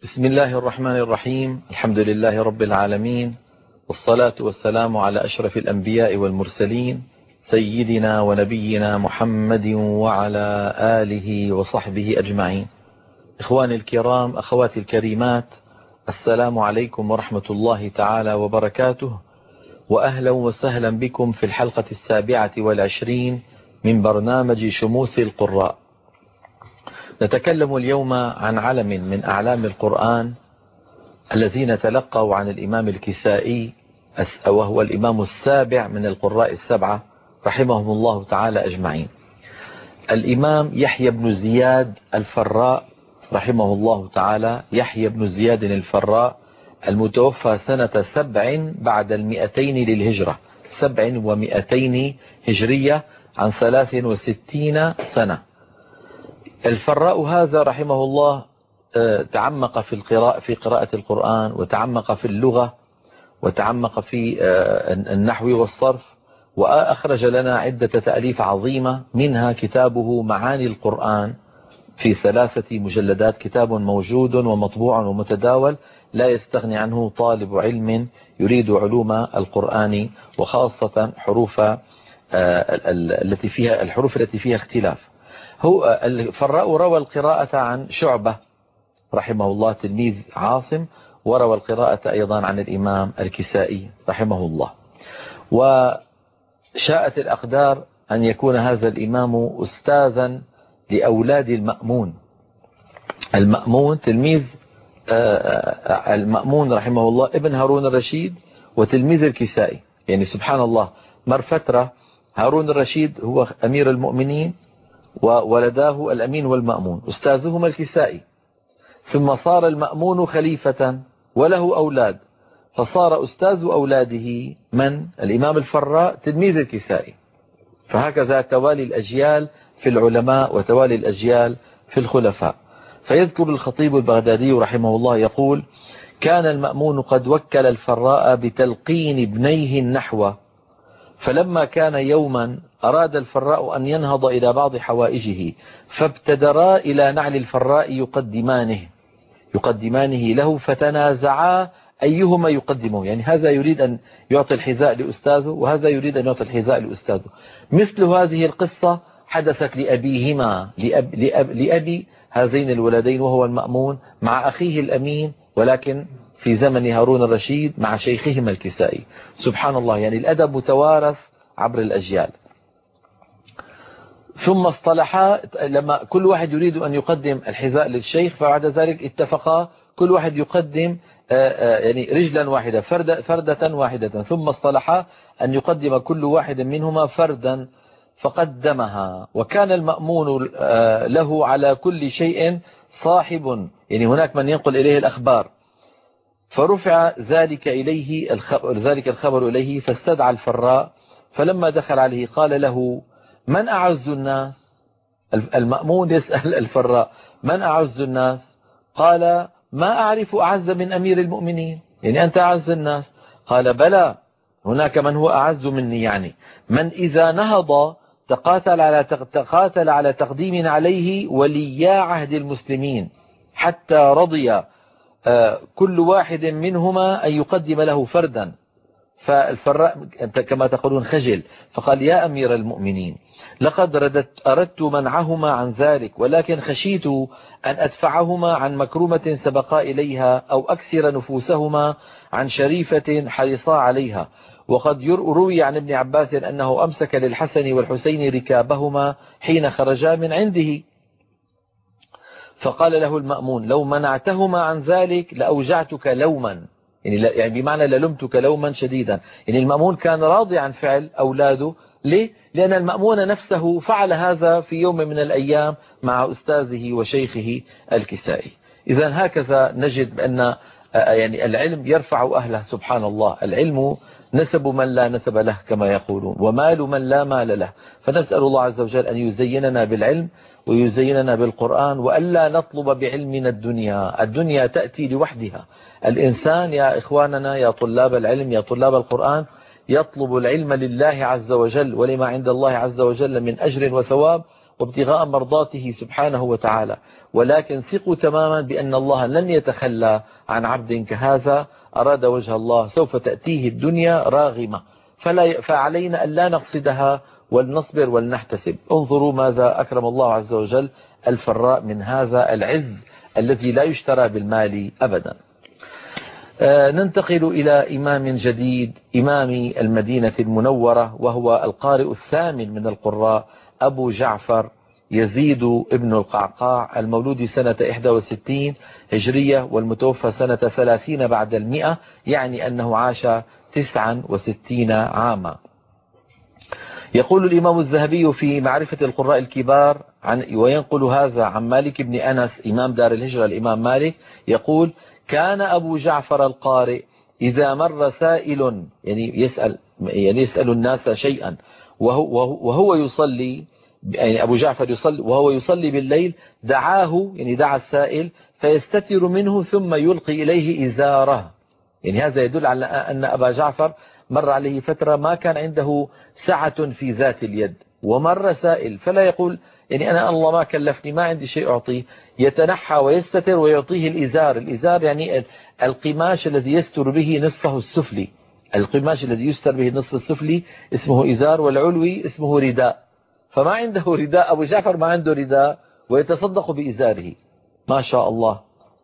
بسم الله الرحمن الرحيم. الحمد لله رب العالمين، والصلاة والسلام على أشرف الأنبياء والمرسلين، سيدنا ونبينا محمد وعلى آله وصحبه أجمعين. إخواني الكرام، أخواتي الكريمات، السلام عليكم ورحمة الله تعالى وبركاته، وأهلا وسهلا بكم في الحلقة 27 من برنامج شموس القراء. نتكلم اليوم عن علم من أعلام القرآن الذين تلقوا عن الإمام الكسائي، وهو الإمام السابع من القراء السبعة رحمهم الله تعالى أجمعين، الإمام يحيى بن زياد الفراء رحمه الله تعالى. يحيى بن زياد الفراء المتوفى سنة 7 بعد 200 للهجرة، 7 و200 هجرية، عن 63 سنة. الفراء هذا رحمه الله تعمق في قراءة القرآن، وتعمق في اللغة، وتعمق في النحو والصرف، وأخرج لنا عدة تأليف عظيمة، منها كتابه معاني القرآن في 3 مجلدات، كتاب موجود ومطبوع ومتداول، لا يستغني عنه طالب علم يريد علوم القرآن، وخاصة الحروف التي فيها اختلاف. هو الفراء روى القراءة عن شعبة رحمه الله تلميذ عاصم، وروى القراءة أيضا عن الإمام الكسائي رحمه الله. وشاءت الأقدار أن يكون هذا الإمام أستاذا لأولاد المأمون. المأمون تلميذ المأمون رحمه الله ابن هارون الرشيد وتلميذ الكسائي، يعني سبحان الله، مر فترة هارون الرشيد هو أمير المؤمنين، وولداه الأمين والمأمون، أستاذهما الكسائي، ثم صار المأمون خليفة وله أولاد، فصار أستاذ أولاده من؟ الإمام الفراء تلميذ الكسائي. فهكذا توالي الأجيال في العلماء وتوالي الأجيال في الخلفاء. فيذكر الخطيب البغدادي رحمه الله يقول: كان المأمون قد وكل الفراء بتلقين ابنيه النحو، فلما كان يوما أراد الفراء أن ينهض إلى بعض حوائجه، فابتدرا إلى نعل الفراء يقدمانه له، فتنازعا أيهما يقدمه، يعني هذا يريد أن يعطي الحذاء لأستاذه، وهذا يريد أن يعطي الحذاء لأستاذه. مثل هذه القصة حدثت لأبيهما، لأبي هذين الولدين وهو المأمون، مع أخيه الأمين، ولكن في زمن هارون الرشيد مع شيخهما الكسائي. سبحان الله، يعني الأدب متوارث عبر الأجيال. ثم اصطلحا لما كل واحد يريد أن يقدم الحذاء للشيخ، فبعد ذلك اتفقا كل واحد يقدم يعني رجلا واحدة، فردة واحدة، ثم اصطلحا أن يقدم كل واحد منهما فردا، فقدمها. وكان المأمون له على كل شيء صاحب، يعني هناك من ينقل إليه الأخبار، فرفع ذلك الخبر إليه، فاستدعى الفراء، فلما دخل عليه قال له: من أعز الناس؟ المأمون يسأل الفراء: من أعز الناس؟ قال: ما أعرف أعز من أمير المؤمنين، يعني أنت أعز الناس. قال: بلى، هناك من هو أعز مني، يعني من إذا نهض تقاتل على تقديم عليه وليا عهد المسلمين، حتى رضي كل واحد منهما أن يقدم له فردا. فالفراء كما تقولون خجل، فقال: يا أمير المؤمنين، لقد أردت منعهما عن ذلك، ولكن خشيت أن أدفعهما عن مكرمة سبقا إليها، أو أكسر نفوسهما عن شريفة حرصا عليها. وقد روي عن ابن عباس أنه أمسك للحسن والحسين ركابهما حين خرجا من عنده. فقال له المأمون: لو منعتهما عن ذلك لأوجعتك لوما، يعني بمعنى للمتك لوما شديدا. يعني المأمون كان راضي عن فعل أولاده. ليه؟ لأن المأمون نفسه فعل هذا في يوم من الأيام مع أستاذه وشيخه الكسائي. إذا هكذا نجد بأن يعني العلم يرفع أهله. سبحان الله، العلم نسب من لا نسب له كما يقولون، ومال من لا مال له. فنسأل الله عز وجل أن يزيننا بالعلم ويزيننا بالقرآن، وألا نطلب بعلمنا الدنيا تأتي لوحدها. الإنسان يا إخواننا، يا طلاب العلم، يا طلاب القرآن، يطلب العلم لله عز وجل ولما عند الله عز وجل من أجر وثواب، وابتغاء مرضاته سبحانه وتعالى. ولكن ثقوا تماما بأن الله لن يتخلى عن عبد كهذا أراد وجه الله، سوف تأتيه الدنيا راغمة، فعلينا أن لا نقصدها ولنصبر ولنحتسب. انظروا ماذا أكرم الله عز وجل الفراء من هذا العز الذي لا يشترى بالمال أبدا. ننتقل إلى إمام جديد، إمام المدينة المنورة، وهو القارئ الثامن من القراء، أبو جعفر يزيد ابن القعقاع، المولود سنة 61 هجرية والمتوفى سنة 30 بعد 100، يعني أنه عاش 69 عاما. يقول الإمام الذهبي في معرفة القراء الكبار وينقل هذا عن مالك بن أنس إمام دار الهجرة الإمام مالك، يقول: كان أبو جعفر القارئ إذا مر سائل، يعني يسأل الناس شيئا وهو يصلي، يعني أبو جعفر يصلي وهو يصلي بالليل، دعاه، يعني دعا السائل فيستتر منه ثم يلقي إليه إزاره. يعني هذا يدل على أن أبا جعفر مر عليه فترة ما كان عنده سعة في ذات اليد، ومر سائل فلا يقول يعني أنا الله ما كلفني ما عندي شيء أعطيه، يتنحى ويستتر ويعطيه الإزار. الإزار يعني القماش الذي يستر به نصفه السفلي، القماش الذي يستر به النصف السفلي اسمه إزار، والعلوي اسمه رداء. فما عنده رداء، أبو جعفر ما عنده رداء ويتصدق بإزاره، ما شاء الله.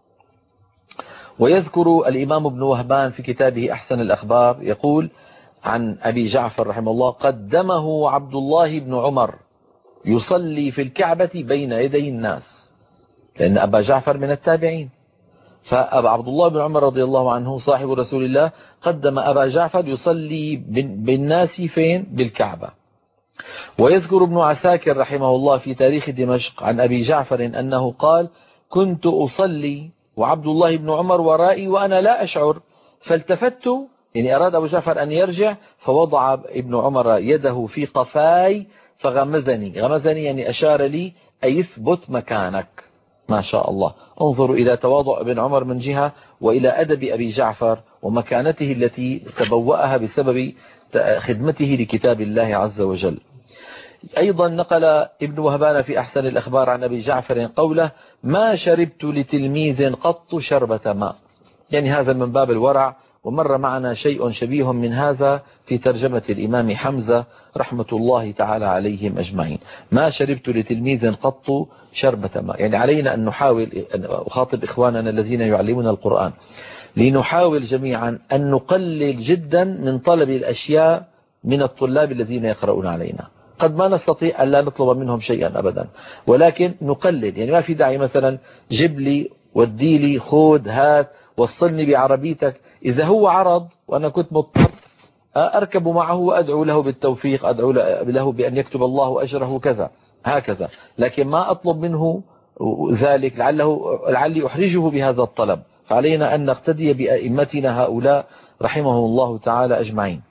ويذكر الإمام ابن وهبان في كتابه أحسن الأخبار، يقول عن أبي جعفر رحمه الله: قدمه عبد الله بن عمر يصلي في الكعبة بين يدي الناس، لأن أبا جعفر من التابعين، فأبا عبد الله بن عمر رضي الله عنه صاحب رسول الله قدم أبا جعفر يصلي بالناس فين؟ بالكعبة. ويذكر ابن عساكر رحمه الله في تاريخ دمشق عن أبي جعفر أنه قال: كنت أصلي وعبد الله بن عمر ورائي وأنا لا أشعر، فالتفت، يعني أراد أبو جعفر أن يرجع، فوضع ابن عمر يده في قفاي فغمزني، غمزني يعني أشار لي أي اثبت مكانك. ما شاء الله. انظروا إلى تواضع ابن عمر من جهة، وإلى أدب أبي جعفر ومكانته التي تبوأها بسبب خدمته لكتاب الله عز وجل. أيضا نقل ابن وهبان في أحسن الأخبار عن أبي جعفر قوله: ما شربت لتلميذ قط شربة ماء، يعني هذا من باب الورع، ومر معنا شيء شبيه من هذا في ترجمة الإمام حمزة رحمة الله تعالى عليهم أجمعين. ما شربت لتلميذ قط شربة ماء، يعني علينا أن نحاول، أن أخاطب إخواننا الذين يعلمون القرآن، لنحاول جميعا أن نقلل جدا من طلب الأشياء من الطلاب الذين يقرؤون علينا. قد ما نستطيع أن لا نطلب منهم شيئا أبدا، ولكن نقلل، يعني ما في داعي مثلا جيب لي ودي لي خذ هات وصلني بعربيتك. إذا هو عرض وأنا كنت مضطر أركب معه وأدعو له بالتوفيق، أدعو له بأن يكتب الله أجره كذا هكذا، لكن ما أطلب منه ذلك لعلي أحرجه بهذا الطلب. فعلينا أن نقتدي بأئمتنا هؤلاء رحمهم الله تعالى أجمعين.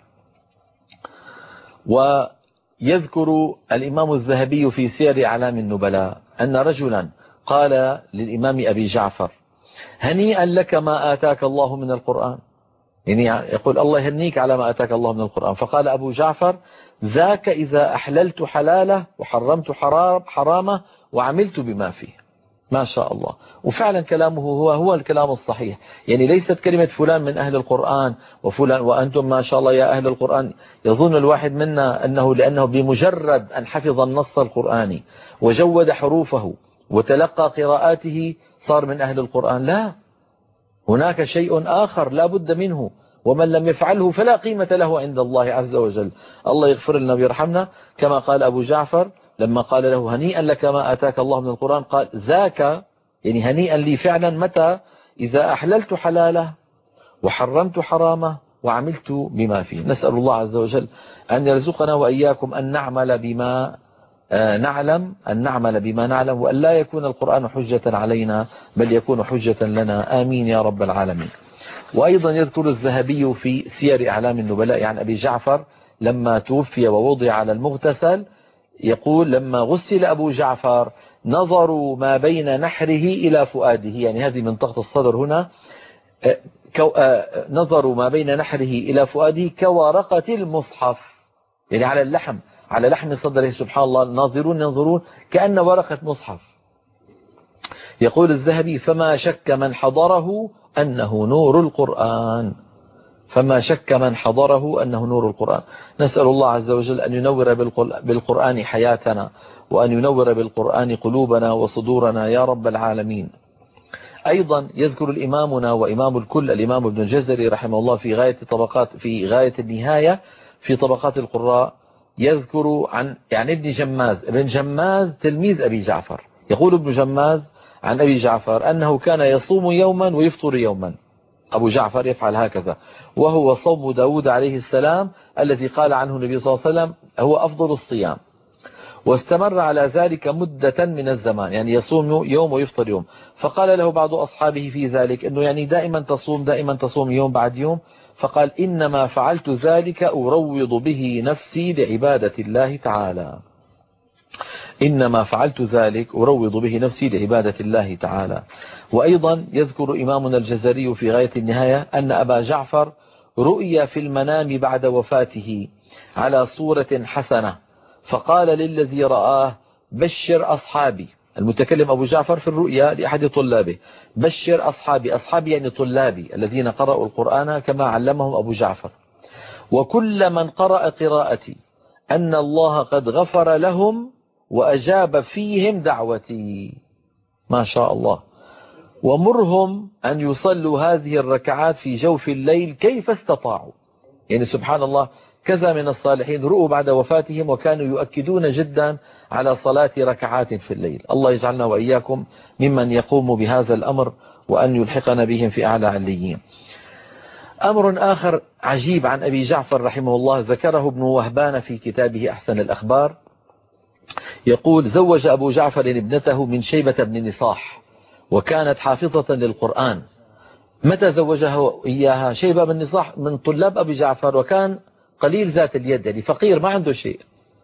ويذكر الإمام الذهبي في سير أعلام النبلاء أن رجلا قال للإمام أبي جعفر: هنيئا لك ما آتاك الله من القرآن، يعني يقول الله يهنيك على ما آتاك الله من القرآن. فقال أبو جعفر: ذاك إذا أحللت حلاله وحرمت حرامه وعملت بما فيه. ما شاء الله. وفعلا كلامه هو الكلام الصحيح، يعني ليست كلمة فلان من أهل القرآن وفلان وأنتم ما شاء الله يا أهل القرآن، يظن الواحد منا لأنه بمجرد أن حفظ النص القرآني وجود حروفه وتلقى قراءاته صار من أهل القرآن. لا، هناك شيء آخر لا بد منه، ومن لم يفعله فلا قيمة له عند الله عز وجل. الله يغفر لنا ويرحمنا. كما قال أبو جعفر لما قال له: هنيئا لك ما آتاك الله من القرآن، قال: ذاك يعني هنيئا لي فعلا متى؟ إذا أحللت حلاله وحرمت حرامه وعملت بما فيه. نسأل الله عز وجل أن يرزقنا وإياكم أن نعمل بما نعلم، وأن لا يكون القرآن حجة علينا بل يكون حجة لنا، آمين يا رب العالمين. وأيضا يذكر الذهبي في سير أعلام النبلاء عن أبي جعفر لما توفي ووضع على المغتسل، يقول: لما غسل أبو جعفر نظروا ما بين نحره إلى فؤاده، يعني هذه منطقة الصدر هنا، نظروا ما بين نحره إلى فؤاده كورقة المصحف، يعني على اللحم، على لحم صدره سبحان الله، الناظرون ينظرون كأن ورقة مصحف. يقول الذهبي: فما شك من حضره أنه نور القرآن، فما شك من حضره أنه نور القرآن. نسأل الله عز وجل أن ينور بالقرآن حياتنا، وأن ينور بالقرآن قلوبنا وصدورنا يا رب العالمين. أيضا يذكر الإمامنا وإمام الكل الإمام ابن الجزري رحمه الله في غاية النهاية في طبقات القراء، يذكر عن ابن جماز. ابن جماز تلميذ أبي جعفر. يقول ابن جماز عن أبي جعفر أنه كان يصوم يوما ويفطر يوما. أبو جعفر يفعل هكذا، وهو صوم داود عليه السلام الذي قال عنه النبي صلى الله عليه وسلم هو أفضل الصيام. واستمر على ذلك مدة من الزمان، يعني يصوم يوم ويفطر يوم. فقال له بعض أصحابه في ذلك أنه يعني دائما تصوم يوم بعد يوم. فقال: إنما فعلت ذلك أروض به نفسي لعبادة الله تعالى. إنما فعلت ذلك أروض به نفسي لعبادة الله تعالى. وأيضا يذكر إمامنا الجزري في غاية النهاية أن أبا جعفر رؤي في المنام بعد وفاته على صورة حسنة، فقال للذي رآه: بشر أصحابي. المتكلم أبو جعفر في الرؤيا لأحد طلابه: بشر أصحابي. أصحابي يعني طلابي الذين قرأوا القرآن كما علمهم أبو جعفر، وكل من قرأ قراءتي أن الله قد غفر لهم وأجاب فيهم دعوتي. ما شاء الله. ومرهم أن يصلوا هذه الركعات في جوف الليل كيف استطاعوا. يعني سبحان الله، كذا من الصالحين رؤوا بعد وفاتهم وكانوا يؤكدون جدا على صلاة ركعات في الليل. الله يجعلنا وإياكم ممن يقوم بهذا الأمر، وأن يلحقنا بهم في أعلى عليين. أمر آخر عجيب عن أبي جعفر رحمه الله ذكره ابن وهبان في كتابه أحسن الأخبار. يقول: زوج أبو جعفر ابنته من شيبة بن نصاح، وكانت حافظة للقرآن. متى زوجها إياها؟ شيبة بن نصاح من طلاب أبي جعفر، وكان قليل ذات اليد، يعني فقير ما عنده شيء.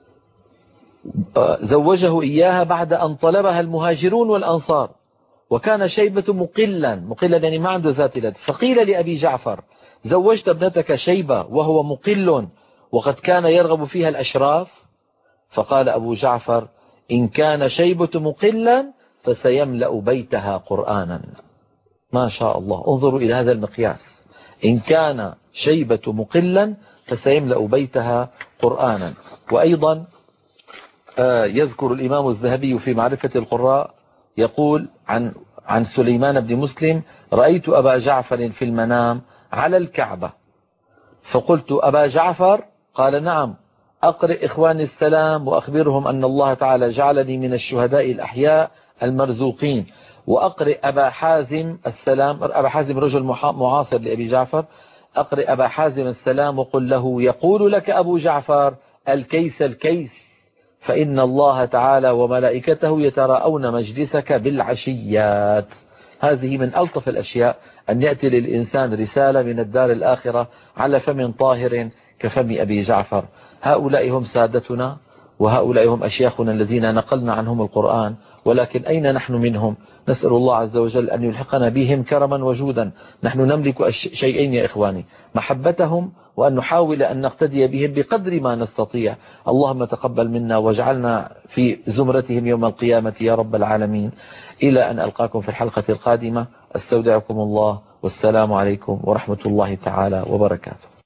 زوجه إياها بعد أن طلبها المهاجرون والأنصار، وكان شيبة مقلا يعني ما عنده ذات اليد. فقيل لأبي جعفر: زوجت ابنتك شيبة وهو مقل وقد كان يرغب فيها الأشراف؟ فقال أبو جعفر: إن كان شيبة مقلا فسيملأ بيتها قرآنا. ما شاء الله، انظروا إلى هذا المقياس. إن كان شيبة مقلا فسيملأ بيتها قرآنا. وأيضا يذكر الإمام الذهبي في معرفة القراء، يقول عن سليمان بن مسلم: رأيت أبا جعفر في المنام على الكعبة، فقلت: أبا جعفر؟ قال: نعم. أقرئ إخواني السلام وأخبرهم أن الله تعالى جعلني من الشهداء الأحياء المرزوقين. وأقرئ أبا حازم السلام. أبا حازم رجل معاصر لأبي جعفر. أقرئ أبا حازم السلام وقل له: يقول لك أبو جعفر الكيس الكيس، فإن الله تعالى وملائكته يتراءون مجلسك بالعشيات. هذه من ألطف الأشياء، أن يأتي للإنسان رسالة من الدار الآخرة على فم طاهر كفم أبي جعفر. هؤلاء هم سادتنا، وهؤلاء هم أشياخنا الذين نقلنا عنهم القرآن، ولكن أين نحن منهم؟ نسأل الله عز وجل أن يلحقنا بهم كرما وجودا. نحن نملك شيئين يا إخواني: محبتهم، وأن نحاول أن نقتدي بهم بقدر ما نستطيع. اللهم تقبل منا واجعلنا في زمرتهم يوم القيامة يا رب العالمين. إلى أن ألقاكم في الحلقة القادمة، استودعكم الله، والسلام عليكم ورحمة الله تعالى وبركاته.